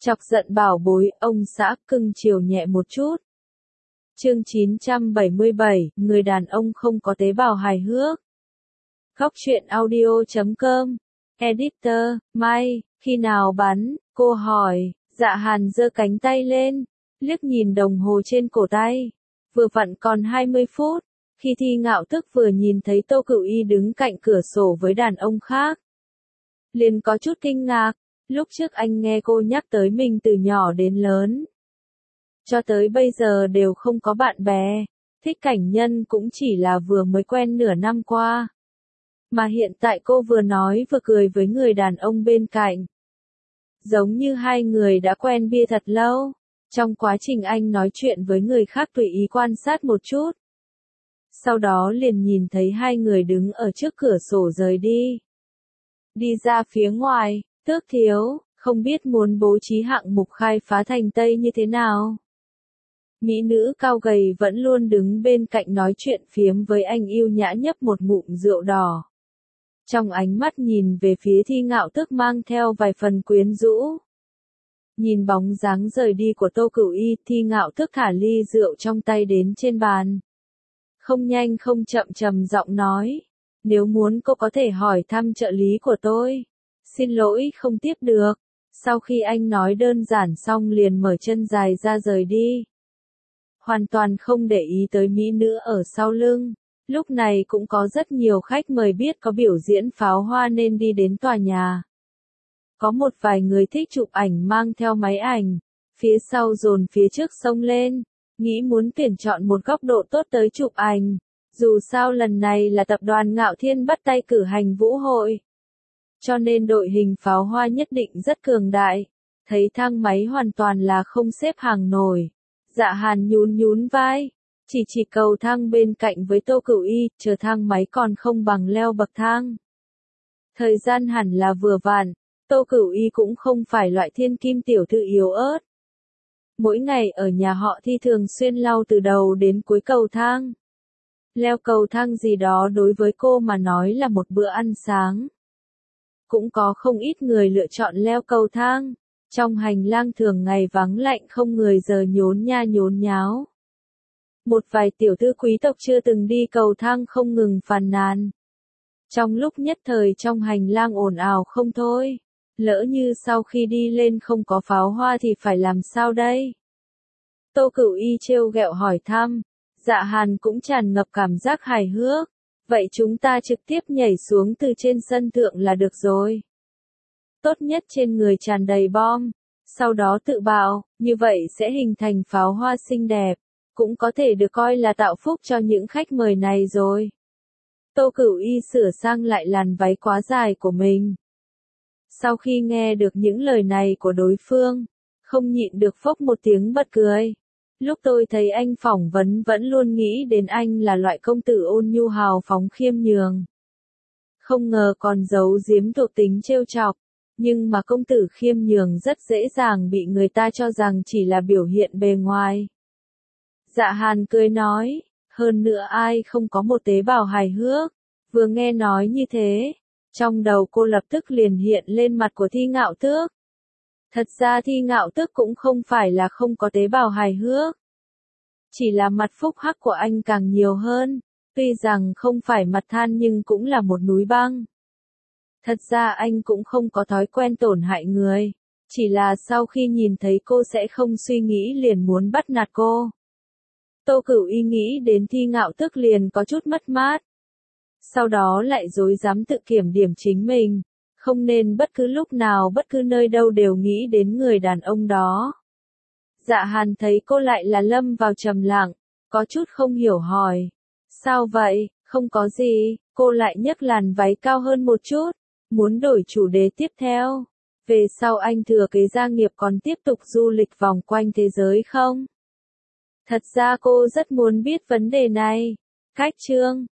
Chọc giận bảo bối, ông xã cưng chiều nhẹ một chút. Chương 977, người đàn ông không có tế bào hài hước. Góc truyện audio.com. Editor, Mai, khi nào bắn, cô hỏi. Dạ Hàn giơ cánh tay lên, liếc nhìn đồng hồ trên cổ tay. Vừa vặn còn 20 phút, khi Thi Ngạo Tức vừa nhìn thấy Tô Cửu Y đứng cạnh cửa sổ với đàn ông khác. Liền có chút kinh ngạc, lúc trước anh nghe cô nhắc tới mình từ nhỏ đến lớn. Cho tới bây giờ đều không có bạn bè, thích cảnh nhân cũng chỉ là vừa mới quen nửa năm qua. Mà hiện tại cô vừa nói vừa cười với người đàn ông bên cạnh. Giống như hai người đã quen bia thật lâu. Trong quá trình anh nói chuyện với người khác tùy ý quan sát một chút. Sau đó liền nhìn thấy hai người đứng ở trước cửa sổ rời đi. Đi ra phía ngoài, Tước thiếu, không biết muốn bố trí hạng mục khai phá thành Tây như thế nào. Mỹ nữ cao gầy vẫn luôn đứng bên cạnh nói chuyện phiếm với anh yêu nhã nhấp một ngụm rượu đỏ. Trong ánh mắt nhìn về phía Thi Ngạo Tức mang theo vài phần quyến rũ. Nhìn bóng dáng rời đi của Tô Cửu Y, Thi Ngạo Tức thả ly rượu trong tay đến trên bàn. Không nhanh không chậm trầm giọng nói, nếu muốn cô có thể hỏi thăm trợ lý của tôi. Xin lỗi không tiếp được. Sau khi anh nói đơn giản xong liền mở chân dài ra rời đi. Hoàn toàn không để ý tới mỹ nữ ở sau lưng. Lúc này cũng có rất nhiều khách mời biết có biểu diễn pháo hoa nên đi đến tòa nhà. Có một vài người thích chụp ảnh mang theo máy ảnh, phía sau dồn phía trước xông lên, nghĩ muốn tuyển chọn một góc độ tốt tới chụp ảnh. Dù sao lần này là tập đoàn Ngạo Thiên bắt tay cử hành vũ hội. Cho nên đội hình pháo hoa nhất định rất cường đại. Thấy thang máy hoàn toàn là không xếp hàng nổi. Dạ Hàn nhún nhún vai. Chỉ cầu thang bên cạnh với Tô Cửu Y, chờ thang máy còn không bằng leo bậc thang. Thời gian hẳn là vừa vặn, Tô Cửu Y cũng không phải loại thiên kim tiểu thư yếu ớt. Mỗi ngày ở nhà họ Thi thường xuyên lau từ đầu đến cuối cầu thang. Leo cầu thang gì đó đối với cô mà nói là một bữa ăn sáng. Cũng có không ít người lựa chọn leo cầu thang. Trong hành lang thường ngày vắng lạnh không người giờ nhốn nha nhốn nháo. Một vài tiểu thư quý tộc chưa từng đi cầu thang không ngừng phàn nàn. Trong lúc nhất thời trong hành lang ồn ào không thôi. Lỡ như sau khi đi lên không có pháo hoa thì phải làm sao đây? Tô Cửu Y trêu ghẹo hỏi thăm. Dạ Hàn cũng tràn ngập cảm giác hài hước. Vậy chúng ta trực tiếp nhảy xuống từ trên sân thượng là được rồi. Tốt nhất trên người tràn đầy bom. Sau đó tự bạo, như vậy sẽ hình thành pháo hoa xinh đẹp. Cũng có thể được coi là tạo phúc cho những khách mời này rồi. Tô Cửu Y sửa sang lại làn váy quá dài của mình. Sau khi nghe được những lời này của đối phương, không nhịn được phốc một tiếng bật cười. Lúc tôi thấy anh phỏng vấn vẫn luôn nghĩ đến anh là loại công tử ôn nhu hào phóng khiêm nhường. Không ngờ còn giấu giếm thuộc tính trêu chọc, nhưng mà công tử khiêm nhường rất dễ dàng bị người ta cho rằng chỉ là biểu hiện bề ngoài. Dạ Hàn cười nói, hơn nữa ai không có một tế bào hài hước. Vừa nghe nói như thế, trong đầu cô lập tức liền hiện lên mặt của Thi Ngạo Tước. Thật ra Thi Ngạo Tước cũng không phải là không có tế bào hài hước. Chỉ là mặt phúc hắc của anh càng nhiều hơn, tuy rằng không phải mặt than nhưng cũng là một núi băng. Thật ra anh cũng không có thói quen tổn hại người, chỉ là sau khi nhìn thấy cô sẽ không suy nghĩ liền muốn bắt nạt cô. Tô Cửu Y nghĩ đến Thi Ngạo Tước liền có chút mất mát. Sau đó lại rối rắm tự kiểm điểm chính mình, không nên bất cứ lúc nào bất cứ nơi đâu đều nghĩ đến người đàn ông đó. Dạ Hàn thấy cô lại là lâm vào trầm lặng, có chút không hiểu hỏi. Sao vậy, không có gì, cô lại nhấc làn váy cao hơn một chút, muốn đổi chủ đề tiếp theo. Về sau anh thừa kế gia nghiệp còn tiếp tục du lịch vòng quanh thế giới không? Thật ra cô rất muốn biết vấn đề này. Cách chương